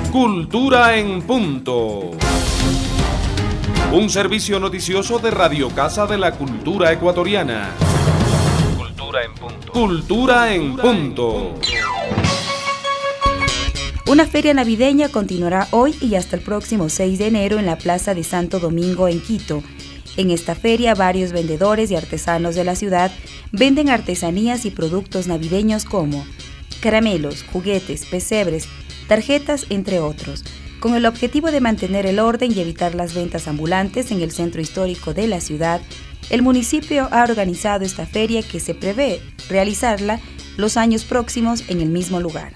Cultura en Punto. Un servicio noticioso de Radio Casa de la Cultura Ecuatoriana. Cultura en Punto. Cultura en Punto. Una feria navideña continuará hoy y hasta el próximo 6 de enero en la Plaza de Santo Domingo en Quito. En esta feria, varios vendedores y artesanos de la ciudad venden artesanías y productos navideños como caramelos, juguetes, pesebres, tarjetas, entre otros, con el objetivo de mantener el orden y evitar las ventas ambulantes en el centro histórico de la ciudad. El municipio ha organizado esta feria que se prevé realizarla los años próximos en el mismo lugar.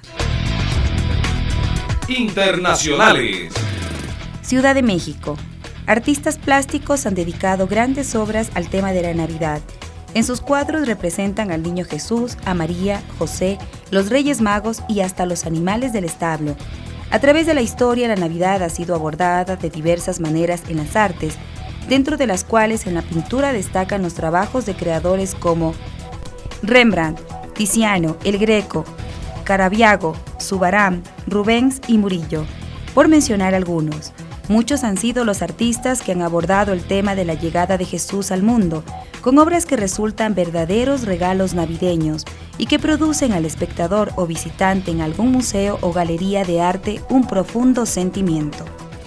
Internacionales. Ciudad de México. Artistas plásticos han dedicado grandes obras al tema de la Navidad. En sus cuadros representan al Niño Jesús, a María, José, los Reyes Magos y hasta los animales del establo. A través de la historia, la Navidad ha sido abordada de diversas maneras en las artes, dentro de las cuales en la pintura destacan los trabajos de creadores como Rembrandt, Tiziano, El Greco, Caravaggio, Zurbarán, Rubens y Murillo, por mencionar algunos. Muchos han sido los artistas que han abordado el tema de la llegada de Jesús al mundo, con obras que resultan verdaderos regalos navideños y que producen al espectador o visitante en algún museo o galería de arte un profundo sentimiento.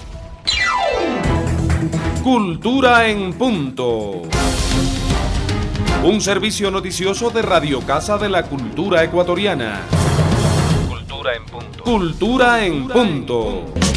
Cultura en Punto. Un servicio noticioso de Radio Casa de la Cultura Ecuatoriana. Cultura en Punto. Cultura en Punto.